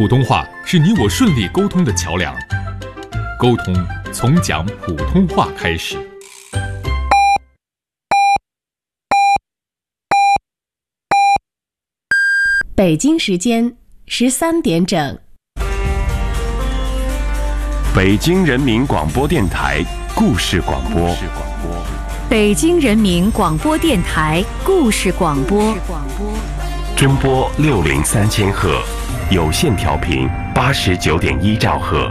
普通话是你我顺利沟通的桥梁，沟通从讲普通话开始。 北京时间13点整。 北京人民广播电台故事广播。 北京人民广播电台故事广播。 中波603千赫，有线调频89.1兆赫。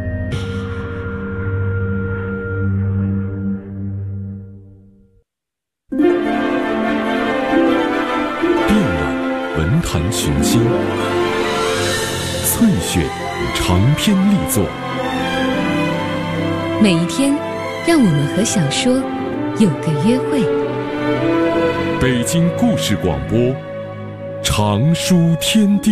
电暖文坛群星，翠雪长篇力作。 每一天，让我们和小说有个约会。 北京故事广播，长书天地。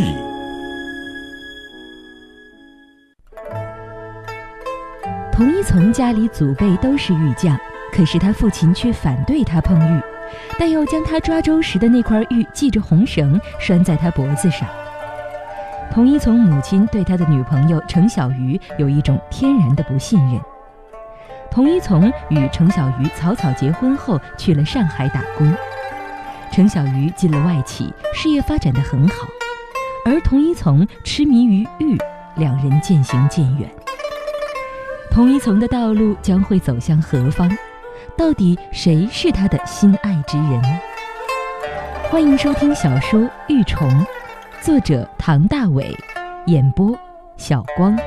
童一从家里祖辈都是玉匠，可是他父亲却反对他碰玉，但又将他抓周时的那块玉系着红绳拴在他脖子上。童一从母亲对他的女朋友程小鱼有一种天然的不信任。童一从与程小鱼草草结婚后去了上海打工，程小鱼进了外企，事业发展得很好，而童一从痴迷于玉，两人渐行渐远。童一从的道路将会走向何方？到底谁是他的心爱之人？欢迎收听小说《玉虫》，作者唐大伟，演播小光。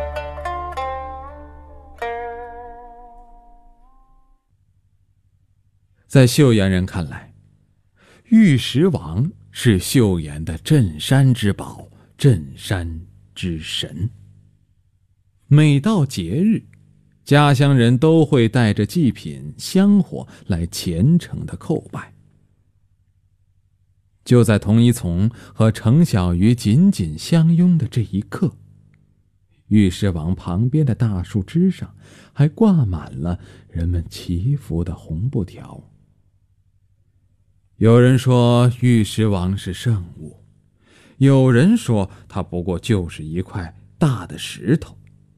在秀妍人看来，玉石王是秀妍的镇山之宝，镇山之神。每到节日，家乡人都会带着祭品香火来虔诚的叩拜。就在童一从和程小鱼紧紧相拥的这一刻，玉石王旁边的大树枝上还挂满了人们祈福的红布条。有人说玉石王是圣物，有人说他不过就是一块大的石头。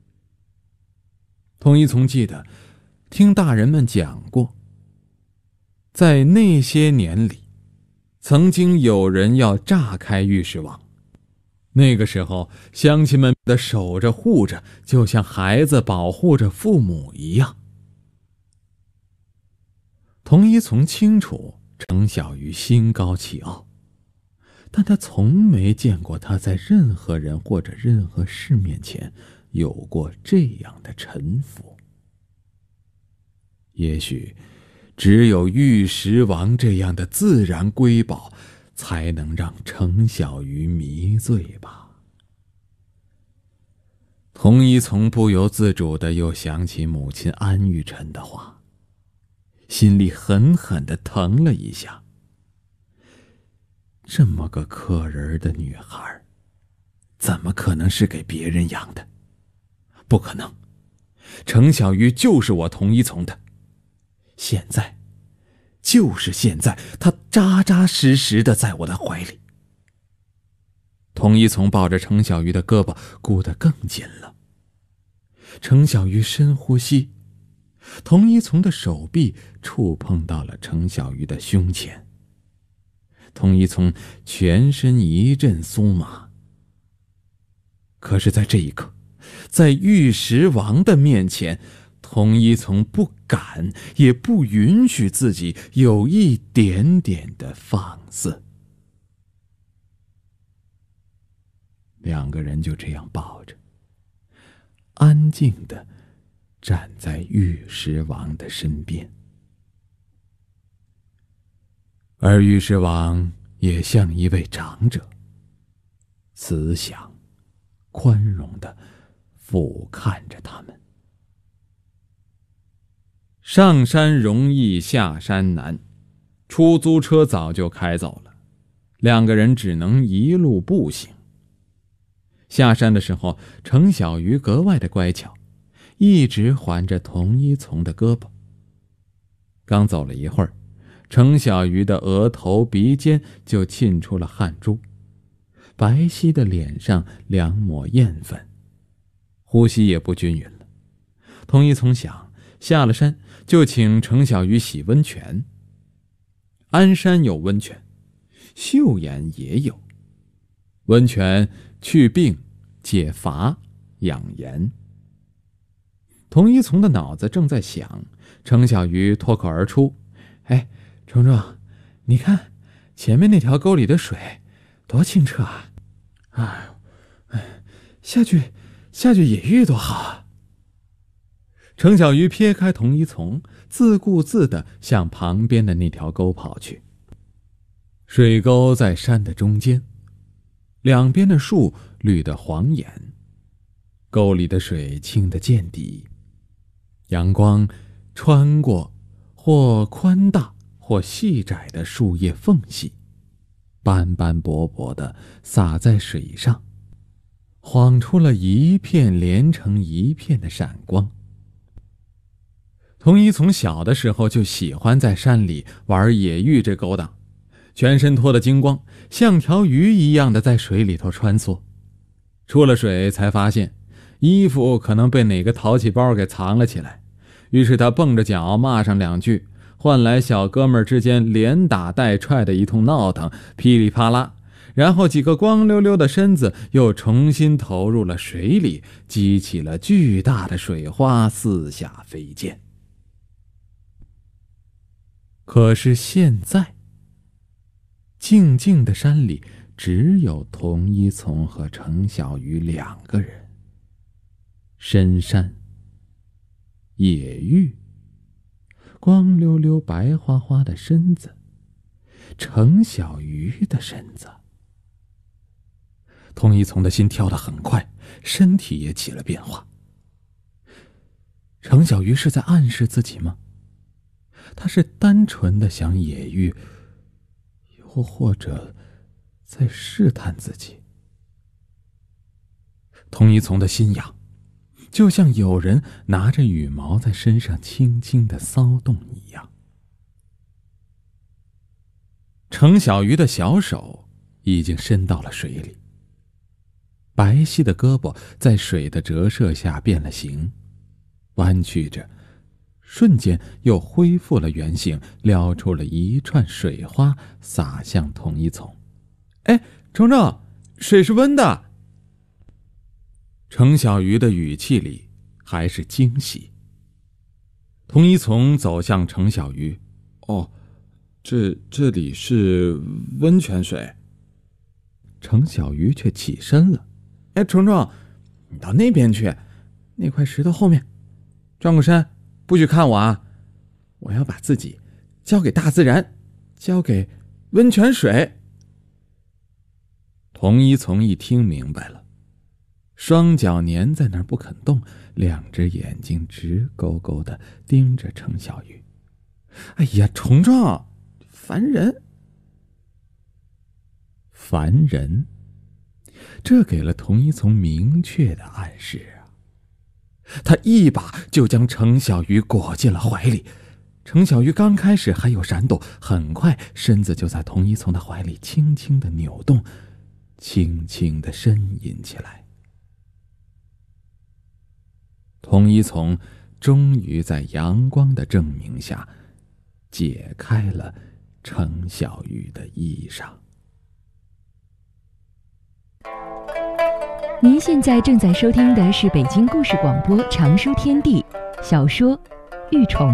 童一从记得听大人们讲过，在那些年里，曾经有人要炸开玉石王，那个时候乡亲们的守着护着，就像孩子保护着父母一样。童一从清楚程小鱼心高气傲，但他从没见过他在任何人或者任何事面前有过这样的臣服。也许只有玉石王这样的自然瑰宝，才能让程小鱼迷醉吧。童一从不由自主地又想起母亲安玉宸的话，心里狠狠地疼了一下。这么个可人的女孩，怎么可能是给别人养的？不可能，程小鱼就是我童一从的。现在，就是现在，她扎扎实实的在我的怀里。童一从抱着程小鱼的胳膊箍得更紧了。程小鱼深呼吸，童一从的手臂触碰到了程小鱼的胸前。童一从全身一阵酥麻。可是在这一刻，在玉石王的面前，童一从不敢也不允许自己有一点点的放肆。两个人就这样抱着，安静地站在玉石王的身边。而玉石王也像一位长者，慈祥、宽容地俯瞰着他们。上山容易下山难，出租车早就开走了，两个人只能一路步行。下山的时候，程小鱼格外的乖巧，一直环着童一从的胳膊。刚走了一会儿，程小鱼的额头鼻尖就沁出了汗珠， 白皙的脸上两抹艳粉，呼吸也不均匀了。童一从想，下了山就请程小鱼洗温泉。鞍山有温泉，岫岩也有。温泉去病、解乏、养颜。童一从的脑子正在想，程小鱼脱口而出：“哎，程程，你看前面那条沟里的水多清澈啊！下去野浴多好啊！”程小鱼撇开童一从，自顾自地向旁边的那条沟跑去。水沟在山的中间，两边的树绿得晃眼，沟里的水清得见底。阳光穿过或宽大或细窄的树叶缝隙，斑斑驳驳地洒在水上，晃出了一片连成一片的闪光。童一从小的时候就喜欢在山里玩野浴这勾当，全身脱得精光，像条鱼一样的在水里头穿梭。出了水才发现衣服可能被哪个淘气包给藏了起来，于是他蹦着脚骂上两句，换来小哥们之间连打带踹的一通闹腾，噼里啪啦，然后几个光溜溜的身子又重新投入了水里，激起了巨大的水花，四下飞溅。可是现在，静静的山里只有童一从和程小鱼两个人。深山，野浴，光溜溜白花花的身子，程小鱼的身子。童一从的心跳得很快，身体也起了变化。程小鱼是在暗示自己吗？他是单纯的想野浴，又或者在试探自己？童一从的心痒，就像有人拿着羽毛在身上轻轻地骚动一样。程小鱼的小手已经伸到了水里，白皙的胳膊在水的折射下变了形，弯曲着，瞬间又恢复了原形，撩出了一串水花，洒向童一从。哎，程程，水是温的。程小鱼的语气里还是惊喜。童一从走向程小鱼：“哦，这里是温泉水。”程小鱼却起身了：“哎，程程，你到那边去，那块石头后面，转过身，不许看我啊！我要把自己交给大自然，交给温泉水。”童一从一听明白了，双脚粘在那儿不肯动，两只眼睛直勾勾地盯着程小鱼。“哎呀，程程，烦人！”烦人，这给了童一从明确的暗示啊！他一把就将程小鱼裹进了怀里。程小鱼刚开始还有闪躲，很快身子就在童一从的怀里轻轻地扭动，轻轻地呻吟起来。童一从终于在阳光的证明下解开了程小鱼的衣裳。 您现在正在收听的是北京故事广播长书天地小说《玉虫》。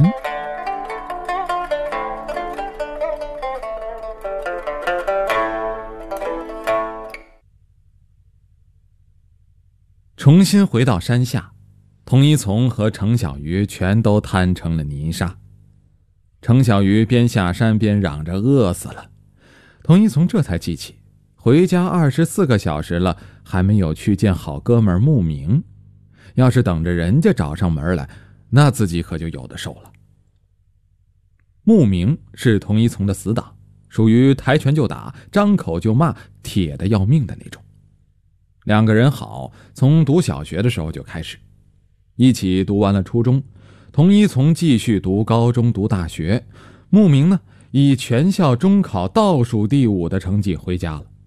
重新回到山下，童一从和程小鱼全都摊成了泥沙。程小鱼边下山边嚷着饿死了，童一从这才记起回家24个小时了，还没有去见好哥们牧明。要是等着人家找上门来，那自己可就有的受了。牧明是童一从的死党，属于抬拳就打，张口就骂，铁得要命的那种。两个人好，从读小学的时候就开始，一起读完了初中，童一从继续读高中读大学，牧明呢以全校中考倒数第5的成绩回家了。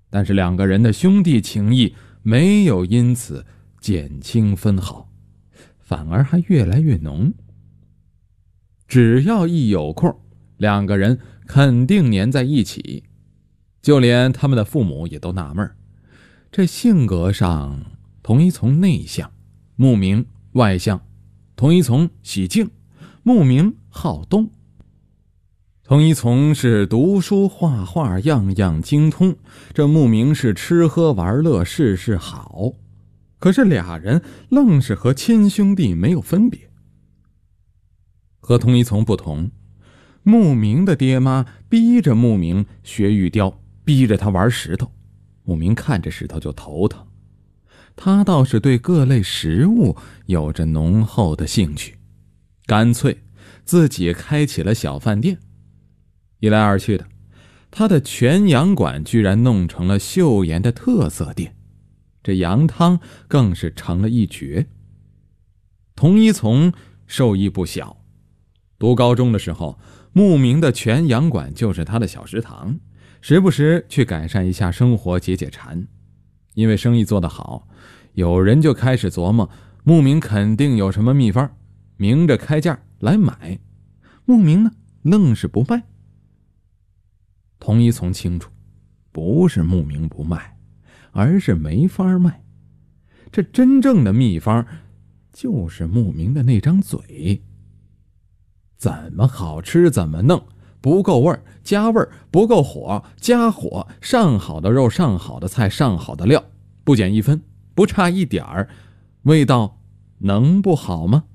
但是两个人的兄弟情谊没有因此减轻分毫，反而还越来越浓。只要一有空，两个人肯定黏在一起，就连他们的父母也都纳闷，这性格上童一从内向，慕名外向；童一从喜静，慕名好动。童一从是读书画画样样精通，这慕名是吃喝玩乐事事好。可是俩人愣是和亲兄弟没有分别。和童一从不同，慕名的爹妈逼着慕名学玉雕，逼着他玩石头，慕名看着石头就头疼。他倒是对各类食物有着浓厚的兴趣，干脆自己开起了小饭店。一来二去的，他的全羊馆居然弄成了岫岩的特色店，这羊汤更是成了一绝。童一从受益不小，读高中的时候，慕名的全羊馆就是他的小食堂，时不时去改善一下生活，解解馋。因为生意做得好，有人就开始琢磨慕名肯定有什么秘方，明着开价来买。慕名呢，愣是不卖。童一从清楚，不是慕名不卖，而是没法卖。这真正的秘方就是慕名的那张嘴。怎么好吃怎么弄，不够味儿加味儿，不够火加火，上好的肉上好的菜上好的料，不减一分，不差一点儿，味道能不好吗？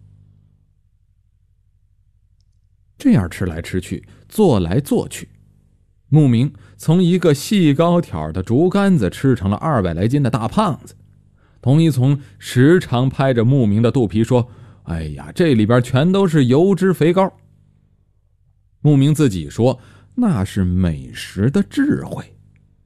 这样吃来吃去，做来做去，慕名从一个细高挑的竹竿子吃成了200来斤的大胖子。童一从时常拍着慕名的肚皮说，哎呀，这里边全都是油脂肥膏。慕名自己说，那是美食的智慧。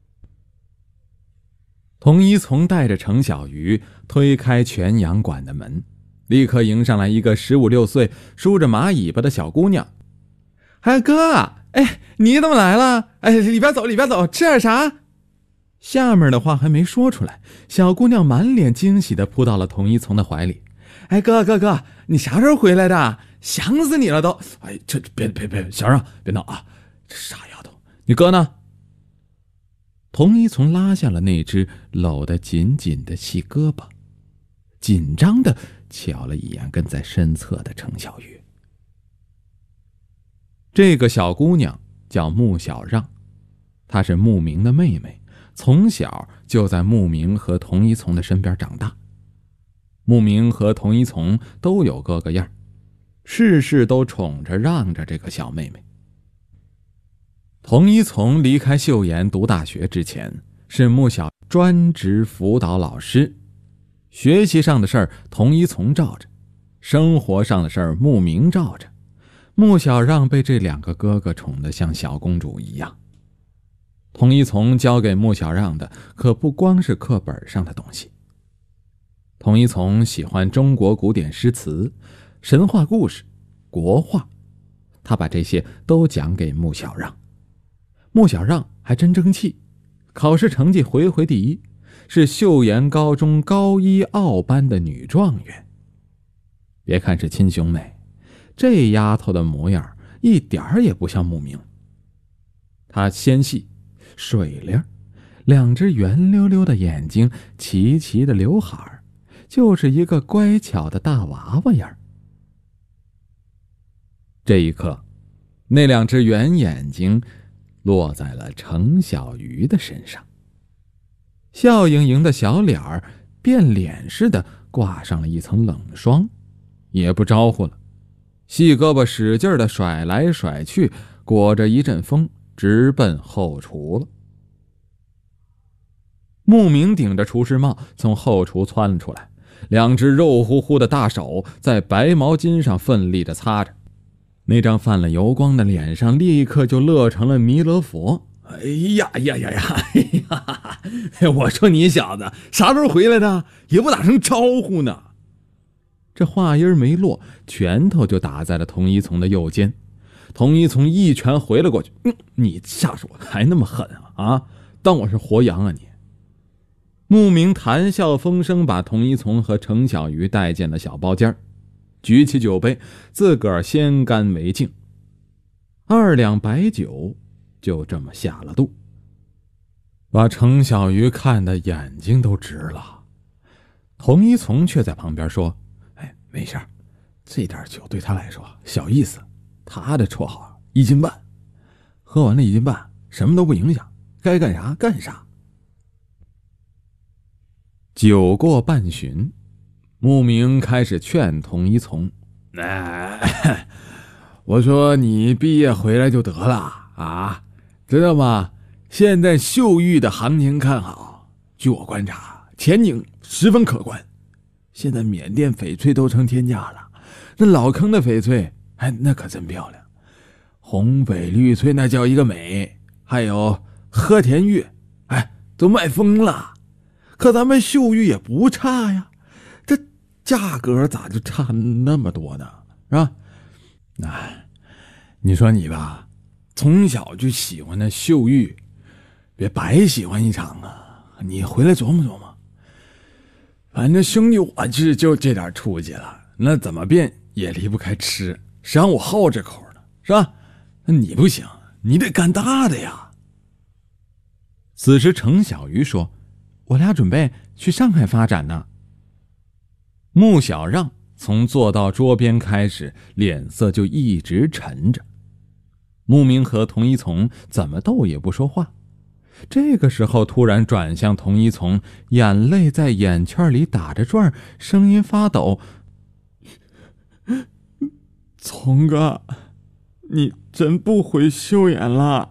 童一从带着程小鱼推开全羊馆的门，立刻迎上来一个15、16岁梳着马尾巴的小姑娘。哎哥，哎，你怎么来了？哎，里边走里边走，吃点啥？下面的话还没说出来，小姑娘满脸惊喜地扑到了童一从的怀里。哎哥，你啥时候回来的？想死你了都！哎，这别，小让别闹啊！这傻丫头，你哥呢？童一从拉下了那只搂得紧紧的细胳膊，紧张地瞧了一眼跟在身侧的程小鱼。这个小姑娘叫穆小让，她是慕名的妹妹，从小就在慕名和童一从的身边长大。慕名和童一从都有哥哥样，事事都宠着让着这个小妹妹。童一从离开岫岩读大学之前，是穆小专职辅导老师，学习上的事儿童一从罩着，生活上的事儿慕名罩着。穆小让被这2个哥哥宠得像小公主一样。童一从教给穆小让的可不光是课本上的东西。童一从喜欢中国古典诗词、神话故事、国画，他把这些都讲给穆小让。穆小让还真争气，考试成绩回第1，是岫岩高中高1奥班的女状元。别看是亲兄妹，这丫头的模样一点儿也不像慕名。她纤细水灵，2只圆溜溜的眼睛，齐齐的刘海，就是一个乖巧的大娃娃样。这一刻，那2只圆眼睛落在了程小鱼的身上，笑盈盈的小脸儿变脸似的挂上了一层冷霜，也不招呼了，细胳膊使劲的甩来甩去，裹着一阵风，直奔后厨了。慕名顶着厨师帽从后厨窜了出来，2只肉乎乎的大手在白毛巾上奋力地擦着，那张泛了油光的脸上立刻就乐成了弥勒佛。哎呀，我说你小子啥时候回来的，也不打声招呼呢。这话音没落，拳头就打在了童一从的右肩。童一从一拳回了过去，你下手还那么狠啊！ 当我是活羊啊你！牧民谈笑风生，把童一从和程小鱼带进了小包间，举起酒杯，自个儿先干为敬。2两白酒就这么下了肚，把程小鱼看得眼睛都直了。童一从却在旁边说：“哎，没事，这点酒对他来说小意思，他的绰号1斤半，喝完了1斤半，什么都不影响，该干啥干啥。”酒过半巡，牧民开始劝童一从：“我说你毕业回来就得了啊，知道吗？现在秀玉的行情看好，据我观察，前景十分可观。现在缅甸翡翠都成天价了，那老坑的翡翠，那可真漂亮，红翡绿翠那叫一个美，还有和田玉，都卖疯了。可咱们秀玉也不差呀，这价格咋就差那么多呢？是吧？你说你吧，从小就喜欢那秀玉，别白喜欢一场啊！你回来琢磨琢磨。反正兄弟我就这点出息了，那怎么变也离不开吃，谁让我好这口呢？是吧？那你不行，你得干大的呀。此时程小鱼说：“我俩准备去上海发展呢。”穆小让从坐到桌边开始，脸色就一直沉着。牧民和童一从怎么斗也不说话。这个时候突然转向童一从，眼泪在眼圈里打着转，声音发抖：“从哥，你真不回秀妍了？”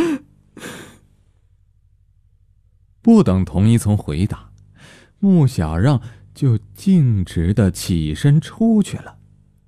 不等童一从回答，穆小让就径直地起身出去了。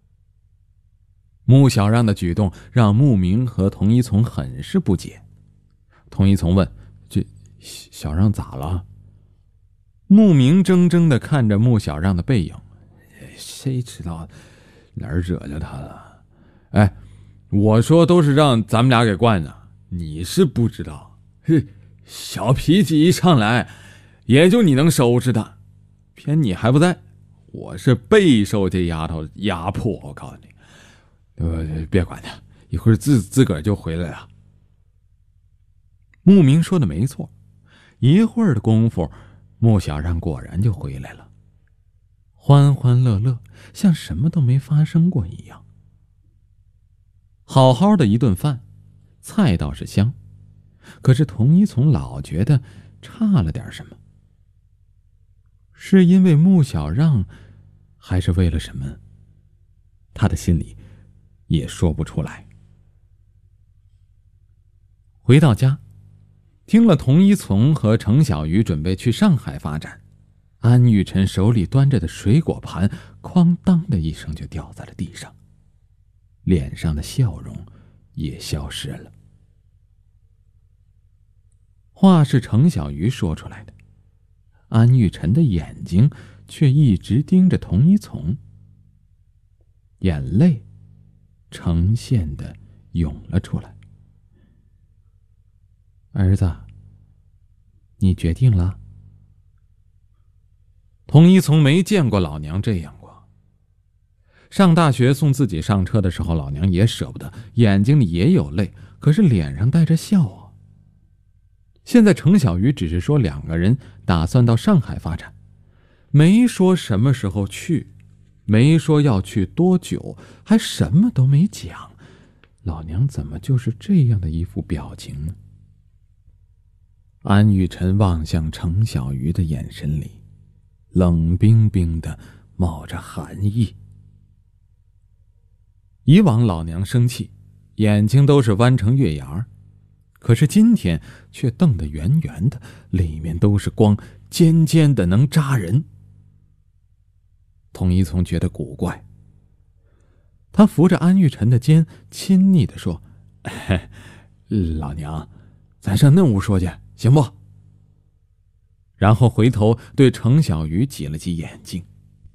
穆小让的举动让牧民和童一从很是不解。童一从问：“这小让咋了？”牧民怔怔地看着穆小让的背影，谁知道哪儿惹着他了？我说都是让咱们俩给惯的，你是不知道，小脾气一上来，也就你能收拾他，偏你还不在，我是备受这丫头压迫，我告诉你，别管他，一会儿自个儿就回来了。牧民说的没错，一会儿的功夫，穆小让果然就回来了，欢欢乐乐，像什么都没发生过一样。好好的一顿饭，菜倒是香，可是童一从老觉得差了点什么。是因为穆小让，还是为了什么？他的心里也说不出来。回到家，听了童一从和程小鱼准备去上海发展，安玉晨手里端着的水果盘哐当的一声就掉在了地上，脸上的笑容也消失了。话是程小鱼说出来的，安玉晨的眼睛却一直盯着童一从，眼泪呈现的涌了出来。儿子，你决定了？童一从没见过老娘这样过。上大学送自己上车的时候，老娘也舍不得，眼睛里也有泪，可是脸上带着笑啊。现在程小鱼只是说2个人打算到上海发展，没说什么时候去，没说要去多久，还什么都没讲，老娘怎么就是这样的一副表情呢？安玉晨望向程小鱼的眼神里，冷冰冰的冒着寒意。以往老娘生气，眼睛都是弯成月牙，可是今天却瞪得圆圆的，里面都是光，尖尖的能扎人。童一从觉得古怪，他扶着安玉晨的肩，亲昵地说：“老娘，咱上嫩屋说去，行不？”然后回头对程小鱼挤了挤眼睛。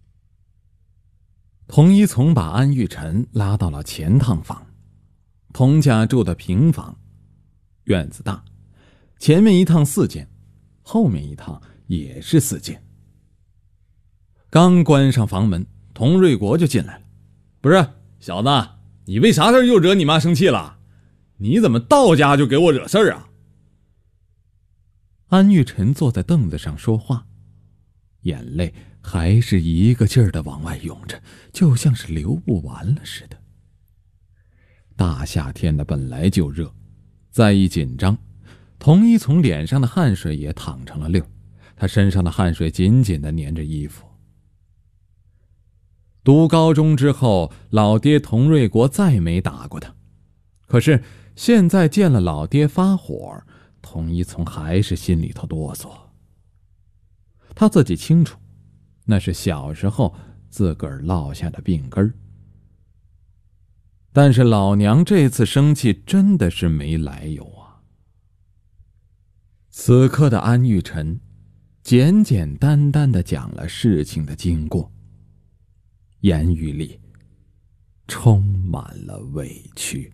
童一从把安玉晨拉到了前趟房，童家住的平房，院子大， 前面一趟4件，后面一趟也是4件。刚关上房门，佟瑞国就进来了。不是，小子，你为啥事又惹你妈生气了？你怎么到家就给我惹事啊？安玉晨坐在凳子上说话，眼泪还是一个劲儿地往外涌着，就像是流不完了似的。大夏天的本来就热，再一紧张，佟一从脸上的汗水也淌成了溜，他身上的汗水紧紧地粘着衣服。读高中之后，老爹佟瑞国再没打过他，可是现在见了老爹发火，佟一从还是心里头哆嗦。他自己清楚，那是小时候自个儿落下的病根儿。但是老娘这次生气真的是没来由啊。此刻的安玉晨简简单单地讲了事情的经过，言语里充满了委屈。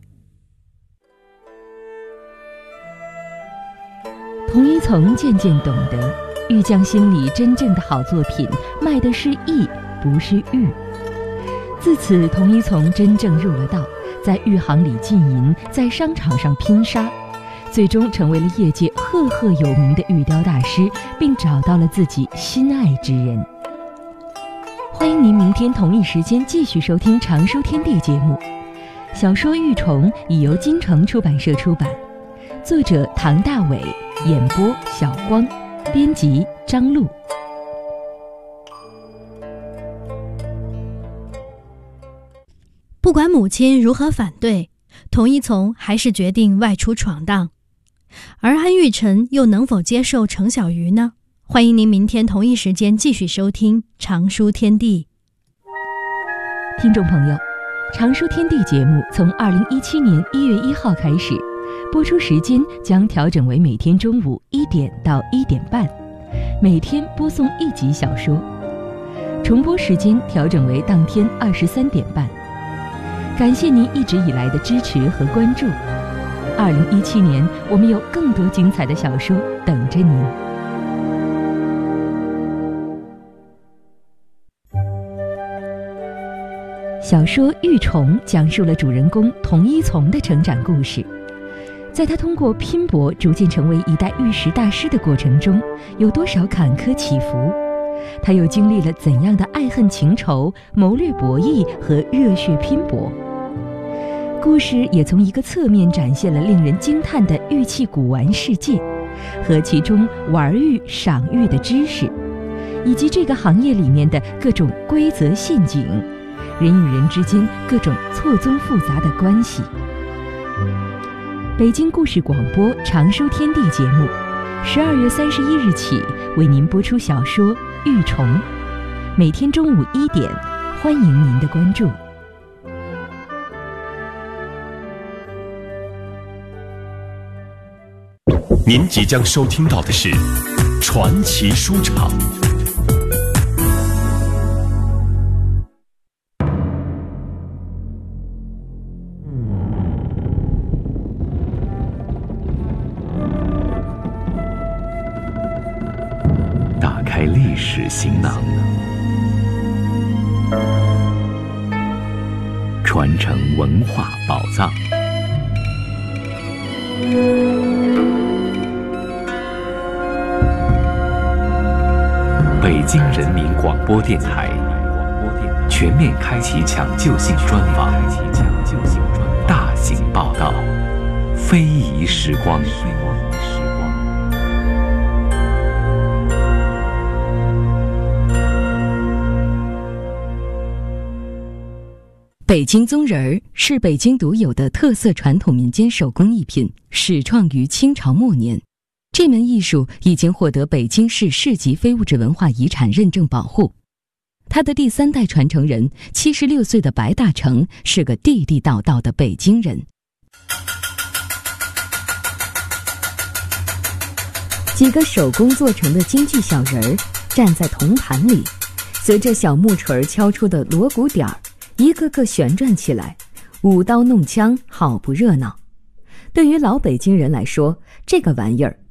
佟一从渐渐懂得，玉匠心里真正的好作品卖的是艺，不是玉。自此，佟一从真正入了道，在玉行里浸淫，在商场上拼杀，最终成为了业界赫赫有名的玉雕大师，并找到了自己心爱之人。欢迎您明天同一时间继续收听常书天地节目。小说《玉虫》已由金城出版社出版，作者唐大伟，演播小光，编辑张璐。 不管母亲如何反对，佟一从还是决定外出闯荡。而安玉晨又能否接受程小鱼呢？欢迎您明天同一时间继续收听《常书天地》。 听众朋友，《常书天地》节目从2017年1月1号开始，播出时间将调整为每天中午1点到1点半，每天播送1集小说，重播时间调整为当天23点半。感谢您一直以来的支持和关注。2017年，我们有更多精彩的小说等着您。小说《玉虫》讲述了主人公佟一从的成长故事。在他通过拼搏逐渐成为一代玉石大师的过程中，有多少坎坷起伏？他又经历了怎样的爱恨情仇、谋略博弈和热血拼搏？故事也从一个侧面展现了令人惊叹的玉器古玩世界，和其中玩玉、赏玉的知识，以及这个行业里面的各种规则陷阱，人与人之间各种错综复杂的关系。北京故事广播《常书天地》节目，12月31日起为您播出小说《玉虫》，每天中午1点，欢迎您的关注。 您即将收听到的是传奇书场。打开历史行囊，传承文化宝藏。北京人民广播电台全面开启抢救性专访，大型报道，非遗时光。 北京宗人是北京独有的特色传统民间手工艺品，始创于清朝末年。这门艺术已经获得北京市市级非物质文化遗产认证保护。他的第3代传承人76岁的白大成是个地地道道的北京人。 几个手工做成的京剧小人儿站在铜盘里，随着小木锤敲出的锣鼓点儿，一个个旋转起来，舞刀弄枪，好不热闹。对于老北京人来说，这个玩意儿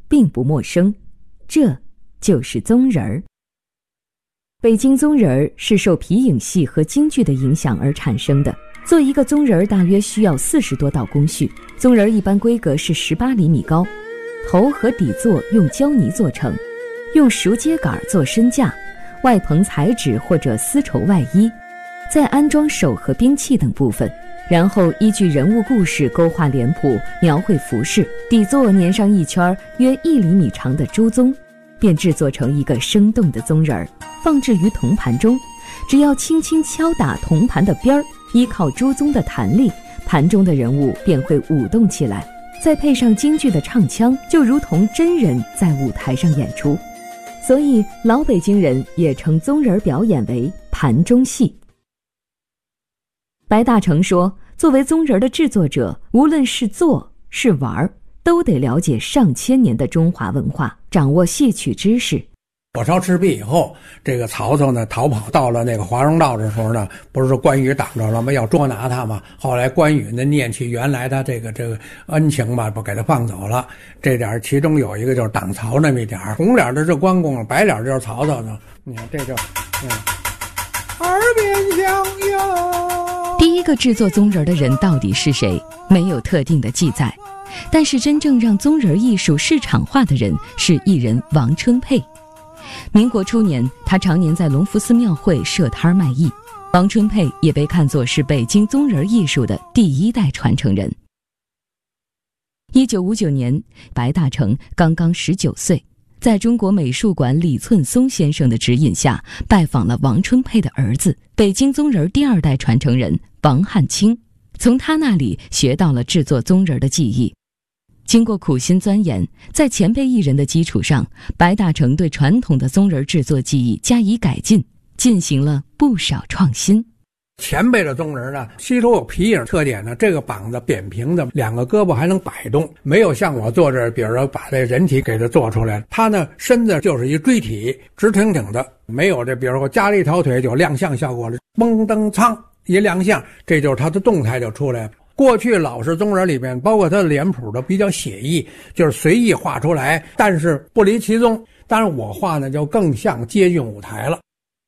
并不陌生，这就是宗人儿。北京宗人儿是受皮影戏和京剧的影响而产生的。做一个宗人儿大约需要40多道工序。宗人儿一般规格是18厘米高，头和底座用胶泥做成，用熟秸秆做身架，外棚彩纸或者丝绸外衣，再安装手和兵器等部分，然后依据人物故事勾画脸谱，描绘服饰，底座粘上一圈约1厘米长的朱宗，便制作成一个生动的宗人儿，放置于铜盘中。只要轻轻敲打铜盘的边儿，依靠朱宗的弹力，盘中的人物便会舞动起来，再配上京剧的唱腔，就如同真人在舞台上演出。所以老北京人也称宗人表演为盘中戏。白大成说，作为宗人的制作者，无论是做是玩，都得了解上千年的中华文化，掌握戏曲知识。 火烧赤壁以后，这个曹操呢逃跑到了那个华容道的时候呢，不是关羽挡着了吗？要捉拿他嘛。后来关羽呢念起原来他这个恩情吧，不给他放走了。这点其中有一个就是挡曹那么一点，红脸的是关公，白脸就是曹操呢。你看这就耳边响哟。 第一个制作宗人的人到底是谁？没有特定的记载，但是真正让宗人艺术市场化的人是艺人王春佩。民国初年，他常年在隆福寺庙会设摊卖艺。王春佩也被看作是北京宗人艺术的第1代传承人。1959年，白大成刚刚19岁，在中国美术馆李寸松先生的指引下，拜访了王春佩的儿子，北京宗人第2代传承人王汉卿，从他那里学到了制作宗人的技艺。经过苦心钻研，在前辈艺人的基础上，白大成对传统的宗人制作技艺加以改进，进行了不少创新。 前辈的宗人呢，吸收有皮影特点呢，这个膀子扁平的，2个胳膊还能摆动，没有像我做这，比如说把这人体给它做出来，他呢身子就是一锥体，直挺挺的，没有这比如说加了一条腿就亮相效果了，嘣噔苍一亮相，这就是他的动态就出来了。过去老式宗人里面，包括他的脸谱都比较写意，就是随意画出来，但是不离其宗。当然我画呢就更像接近舞台了。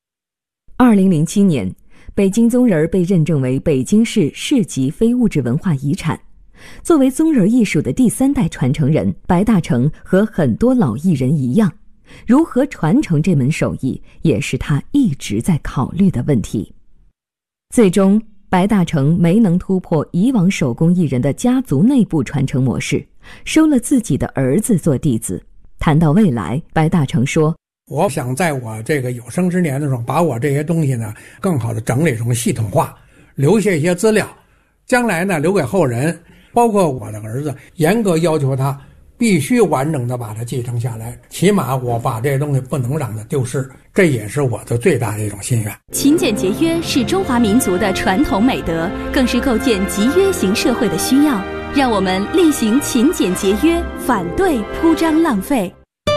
2007年，北京宗人被认证为北京市市级非物质文化遗产。作为宗人艺术的第3代传承人，白大成和很多老艺人一样，如何传承这门手艺，也是他一直在考虑的问题。最终白大成没能突破以往手工艺人的家族内部传承模式，收了自己的儿子做弟子。谈到未来，白大成说， 我想在我这个有生之年的时候，把我这些东西呢更好的整理成系统化，留下一些资料，将来呢留给后人，包括我的儿子，严格要求他必须完整的把它继承下来，起码我把这些东西不能让它丢失，这也是我的最大的一种心愿。 勤俭节约是中华民族的传统美德，更是构建集约型社会的需要。让我们力行勤俭节约，反对铺张浪费。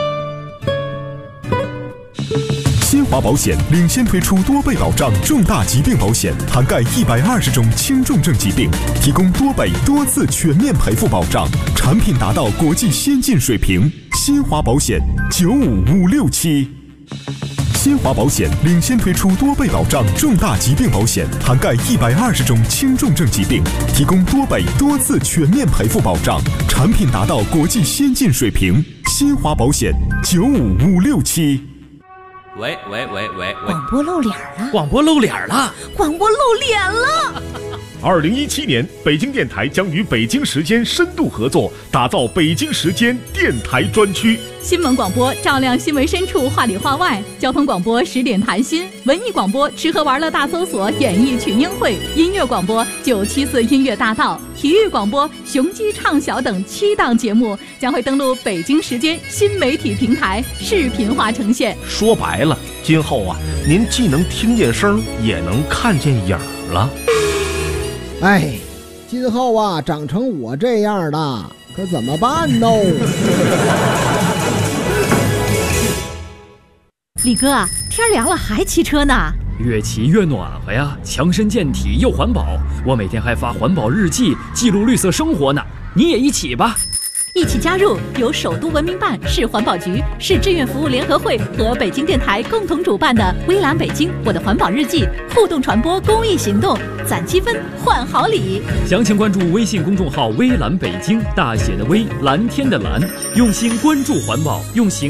新华保险领先推出多倍保障重大疾病保险，涵盖120种轻重症疾病，提供多倍多次全面赔付保障，产品达到国际先进水平。新华保险95567。新华保险领先推出多倍保障重大疾病保险，涵盖120种轻重症疾病，提供多倍多次全面赔付保障，产品达到国际先进水平。新华保险95567。 喂， 广播露脸了！ 广播露脸了！ 广播露脸了 ！2017年，北京电台将与北京时间深度合作，打造北京时间电台专区。 新闻广播照亮新闻深处，话里话外；交通广播10点谈心；文艺广播吃喝玩乐大搜索，演艺群英会；音乐广播974音乐大道；体育广播雄鸡唱晓等7档节目将会登陆北京时间新媒体平台，视频化呈现。 说白了，今后啊，您既能听见声，也能看见影儿了。 哎，今后啊，长成我这样的，可怎么办呢？ 李哥，天凉了还骑车呢？ 越骑越暖和呀，强身健体又环保。我每天还发环保日记，记录绿色生活呢。你也一起吧。 一起加入由首都文明办、市环保局、市志愿服务联合会和北京电台共同主办的微蓝北京我的环保日记互动传播公益行动，攒积分换好礼。 详情关注微信公众号微蓝北京，大写的微，蓝天的蓝，用心关注环保，用行